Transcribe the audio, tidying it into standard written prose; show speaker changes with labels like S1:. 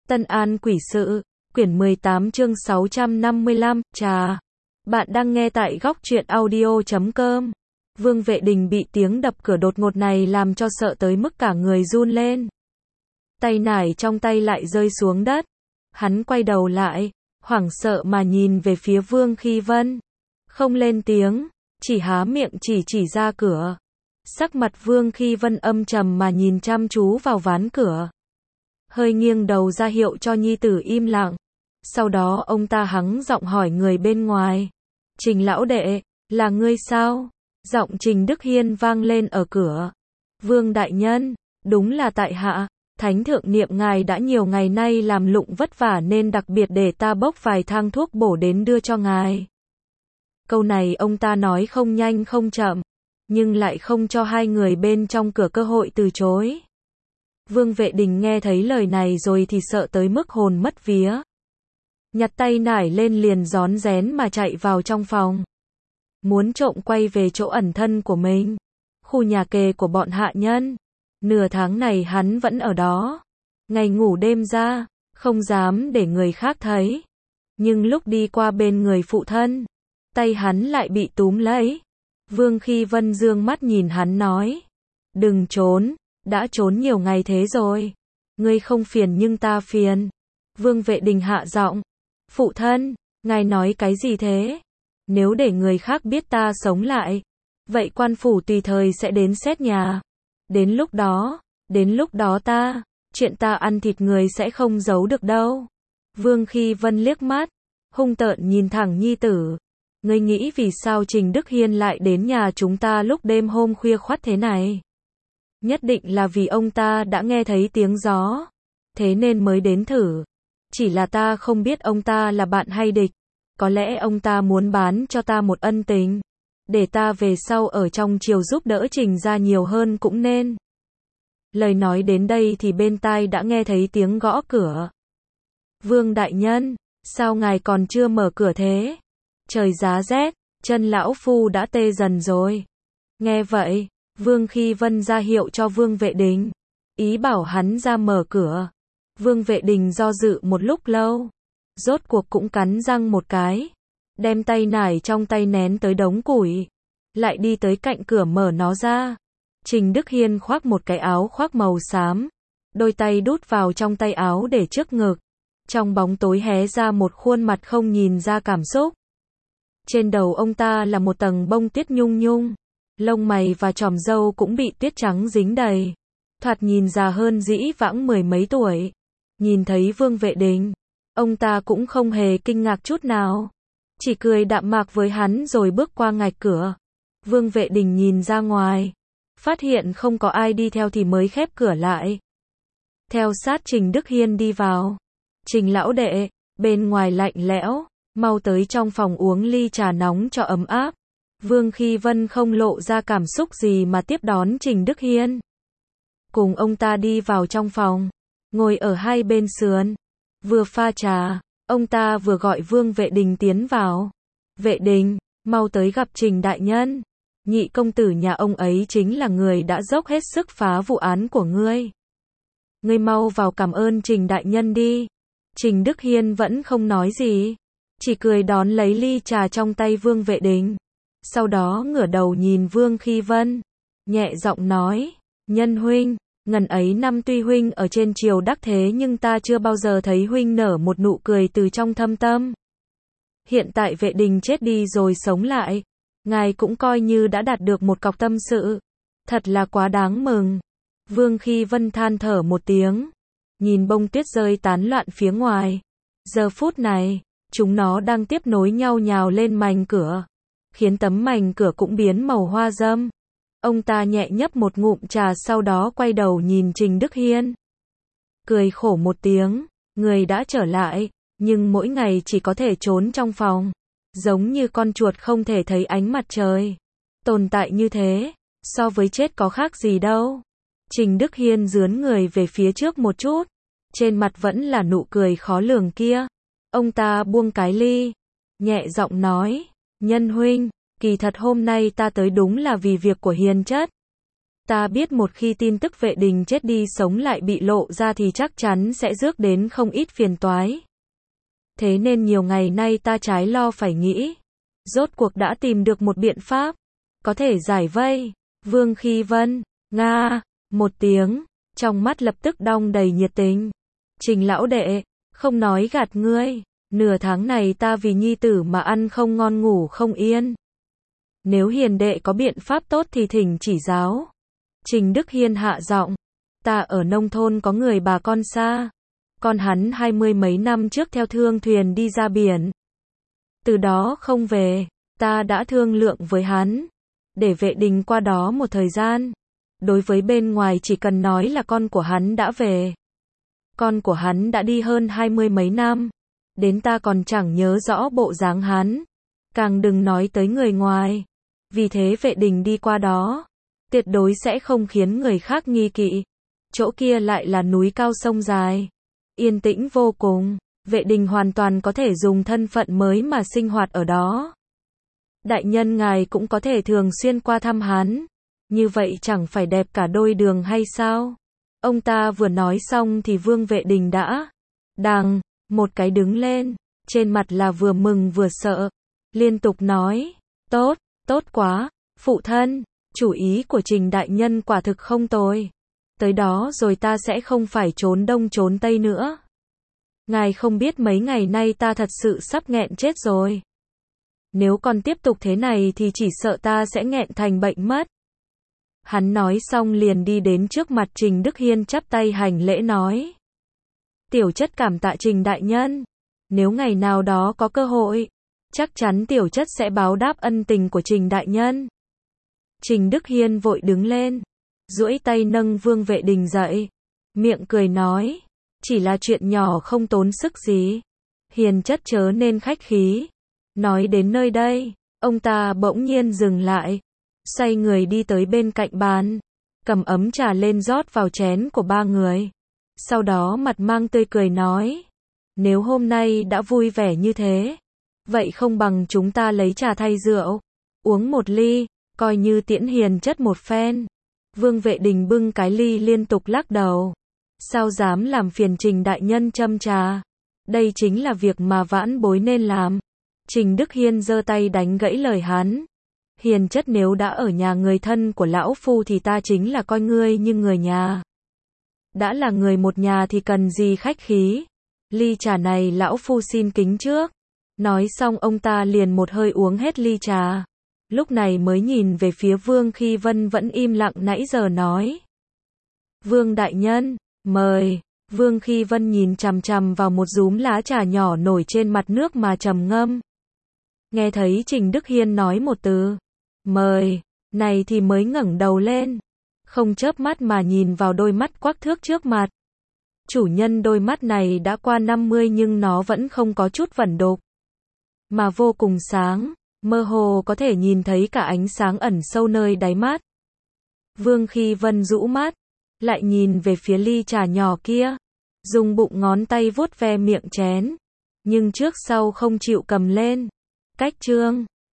S1: Tân An Quỷ Sự, quyển 18 chương 655, trà. Bạn đang nghe tại góc truyện audio.com. Vương Vệ Đình bị tiếng đập cửa đột ngột này làm cho sợ tới mức cả người run lên. Tay nải trong tay lại rơi xuống đất. Hắn quay đầu lại, hoảng sợ mà nhìn về phía Vương Khi Vân. Không lên tiếng, chỉ há miệng chỉ ra cửa. Sắc mặt Vương Khi Vân âm trầm mà nhìn chăm chú vào ván cửa. Hơi nghiêng đầu ra hiệu cho nhi tử im lặng. Sau đó ông ta hắng giọng hỏi người bên ngoài. Trình lão đệ, là ngươi sao? Giọng Trình Đức Hiên vang lên ở cửa. Vương đại nhân, đúng là tại hạ. Thánh thượng niệm ngài đã nhiều ngày nay làm lụng vất vả nên đặc biệt để ta bốc vài thang thuốc bổ đến đưa cho ngài. Câu này ông ta nói không nhanh không chậm, nhưng lại không cho hai người bên trong cửa cơ hội từ chối. Vương Vệ Đình nghe thấy lời này rồi thì sợ tới mức hồn mất vía. Nhặt tay nải lên liền rón rén mà chạy vào trong phòng. Muốn trộm quay về chỗ ẩn thân của mình. Khu nhà kề của bọn hạ nhân. Nửa tháng này hắn vẫn ở đó. Ngày ngủ đêm ra, không dám để người khác thấy. Nhưng lúc đi qua bên người phụ thân, tay hắn lại bị túm lấy. Vương Khi Vân dương mắt nhìn hắn nói. Đừng trốn, đã trốn nhiều ngày thế rồi. Ngươi không phiền nhưng ta phiền. Vương Vệ Đình hạ giọng. Phụ thân, ngài nói cái gì thế? Nếu để người khác biết ta sống lại, vậy quan phủ tùy thời sẽ đến xét nhà. Đến lúc đó chuyện ta ăn thịt người sẽ không giấu được đâu. Vương Khi Vân liếc mắt, hung tợn nhìn thẳng nhi tử. Ngươi nghĩ vì sao Trình Đức Hiên lại đến nhà chúng ta lúc đêm hôm khuya khoắt thế này? Nhất định là vì ông ta đã nghe thấy tiếng gió, thế nên mới đến thử. Chỉ là ta không biết ông ta là bạn hay địch. Có lẽ ông ta muốn bán cho ta một ân tình, để ta về sau ở trong triều giúp đỡ Trình gia nhiều hơn cũng nên. Lời nói đến đây thì bên tai đã nghe thấy tiếng gõ cửa. Vương đại nhân, sao ngài còn chưa mở cửa thế? Trời giá rét, chân lão phu đã tê dần rồi. Nghe vậy, Vương Khi Vân ra hiệu cho Vương Vệ Đình, ý bảo hắn ra mở cửa. Vương Vệ Đình do dự một lúc lâu, rốt cuộc cũng cắn răng một cái, đem tay nải trong tay nén tới đống củi, lại đi tới cạnh cửa mở nó ra. Trình Đức Hiên khoác một cái áo khoác màu xám, đôi tay đút vào trong tay áo để trước ngực, trong bóng tối hé ra một khuôn mặt không nhìn ra cảm xúc. Trên đầu ông ta là một tầng bông tuyết nhung nhung, lông mày và chòm râu cũng bị tuyết trắng dính đầy, thoạt nhìn già hơn dĩ vãng mười mấy tuổi. Nhìn thấy Vương Vệ Đình, ông ta cũng không hề kinh ngạc chút nào, chỉ cười đạm mạc với hắn rồi bước qua ngạch cửa. Vương Vệ Đình nhìn ra ngoài, phát hiện không có ai đi theo thì mới khép cửa lại. Theo sát Trình Đức Hiên đi vào. Trình lão đệ, bên ngoài lạnh lẽo, mau tới trong phòng uống ly trà nóng cho ấm áp. Vương Khi Vân không lộ ra cảm xúc gì mà tiếp đón Trình Đức Hiên. Cùng ông ta đi vào trong phòng, ngồi ở hai bên sườn, vừa pha trà, ông ta vừa gọi Vương Vệ Đình tiến vào. Vệ Đình, mau tới gặp Trình đại nhân. Nhị công tử nhà ông ấy chính là người đã dốc hết sức phá vụ án của ngươi. Ngươi mau vào cảm ơn Trình đại nhân đi. Trình Đức Hiên vẫn không nói gì, chỉ cười đón lấy ly trà trong tay Vương Vệ Đình. Sau đó ngửa đầu nhìn Vương Khi Vân, nhẹ giọng nói, nhân huynh, ngần ấy năm tuy huynh ở trên triều đắc thế nhưng ta chưa bao giờ thấy huynh nở một nụ cười từ trong thâm tâm. Hiện tại Vệ Đình chết đi rồi sống lại, ngài cũng coi như đã đạt được một cọc tâm sự, thật là quá đáng mừng. Vương Khi Vân than thở một tiếng, nhìn bông tuyết rơi tán loạn phía ngoài. Giờ phút này, chúng nó đang tiếp nối nhau nhào lên mành cửa, khiến tấm mành cửa cũng biến màu hoa râm. Ông ta nhẹ nhấp một ngụm trà sau đó quay đầu nhìn Trình Đức Hiên. Cười khổ một tiếng, người đã trở lại, nhưng mỗi ngày chỉ có thể trốn trong phòng, giống như con chuột không thể thấy ánh mặt trời. Tồn tại như thế, so với chết có khác gì đâu. Trình Đức Hiên dướn người về phía trước một chút, trên mặt vẫn là nụ cười khó lường kia. Ông ta buông cái ly, nhẹ giọng nói, nhân huynh, kỳ thật hôm nay ta tới đúng là vì việc của Hiền chất. Ta biết một khi tin tức Vệ Đình chết đi sống lại bị lộ ra thì chắc chắn sẽ rước đến không ít phiền toái. Thế nên nhiều ngày nay ta trái lo phải nghĩ. Rốt cuộc đã tìm được một biện pháp có thể giải vây. Vương Khi Vân, Nga, một tiếng, trong mắt lập tức đong đầy nhiệt tình. Trình lão đệ, không nói gạt ngươi, nửa tháng này ta vì nhi tử mà ăn không ngon ngủ không yên. Nếu hiền đệ có biện pháp tốt thì thỉnh chỉ giáo. Trình Đức Hiên hạ giọng, ta ở nông thôn có người bà con xa. Con hắn 20 mấy năm trước theo thương thuyền đi ra biển. Từ đó không về, ta đã thương lượng với hắn. Để Vệ Đình qua đó một thời gian. Đối với bên ngoài chỉ cần nói là con của hắn đã về. Con của hắn đã đi hơn 20 mấy năm. Đến ta còn chẳng nhớ rõ bộ dáng hắn. Càng đừng nói tới người ngoài. Vì thế Vệ Đình đi qua đó. Tuyệt đối sẽ không khiến người khác nghi kỵ. Chỗ kia lại là núi cao sông dài. Yên tĩnh vô cùng. Vệ Đình hoàn toàn có thể dùng thân phận mới mà sinh hoạt ở đó. Đại nhân ngài cũng có thể thường xuyên qua thăm hắn. Như vậy chẳng phải đẹp cả đôi đường hay sao? Ông ta vừa nói xong thì Vương Vệ Đình đã đằng một cái đứng lên, trên mặt là vừa mừng vừa sợ, liên tục nói, tốt, tốt quá, phụ thân, chủ ý của Trình đại nhân quả thực không tồi. Tới đó rồi ta sẽ không phải trốn đông trốn tây nữa. Ngài không biết mấy ngày nay ta thật sự sắp nghẹn chết rồi. Nếu còn tiếp tục thế này thì chỉ sợ ta sẽ nghẹn thành bệnh mất. Hắn nói xong liền đi đến trước mặt Trình Đức Hiên chắp tay hành lễ nói. Tiểu chất cảm tạ Trình đại nhân. Nếu ngày nào đó có cơ hội, chắc chắn tiểu chất sẽ báo đáp ân tình của Trình đại nhân. Trình Đức Hiên vội đứng lên, duỗi tay nâng Vương Vệ Đình dậy, miệng cười nói, chỉ là chuyện nhỏ không tốn sức gì. Hiền chất chớ nên khách khí. Nói đến nơi đây, ông ta bỗng nhiên dừng lại, xoay người đi tới bên cạnh bàn, cầm ấm trà lên rót vào chén của ba người. Sau đó mặt mang tươi cười nói, nếu hôm nay đã vui vẻ như thế, vậy không bằng chúng ta lấy trà thay rượu, uống một ly, coi như tiễn hiền chất một phen. Vương Vệ Đình bưng cái ly liên tục lắc đầu. Sao dám làm phiền Trình đại nhân châm trà? Đây chính là việc mà vãn bối nên làm. Trình Đức Hiên giơ tay đánh gãy lời hắn. Hiền chất nếu đã ở nhà người thân của lão phu thì ta chính là coi ngươi như người nhà. Đã là người một nhà thì cần gì khách khí. Ly trà này lão phu xin kính trước. Nói xong ông ta liền một hơi uống hết ly trà. Lúc này mới nhìn về phía Vương Khi Vân vẫn im lặng nãy giờ nói. Vương đại nhân, mời. Vương Khi Vân nhìn chằm chằm vào một dúm lá trà nhỏ nổi trên mặt nước mà trầm ngâm. Nghe thấy Trình Đức Hiên nói một từ, mời, này thì mới ngẩng đầu lên. Không chớp mắt mà nhìn vào đôi mắt quắc thước trước mặt. Chủ nhân đôi mắt này đã qua 50 nhưng nó vẫn không có chút vẩn đục. Mà vô cùng sáng, mơ hồ có thể nhìn thấy cả ánh sáng ẩn sâu nơi đáy mắt. Vương Khi Vân rũ mắt, lại nhìn về phía ly trà nhỏ kia. Dùng bụng ngón tay vuốt ve miệng chén. Nhưng trước sau không chịu cầm lên. Cách chương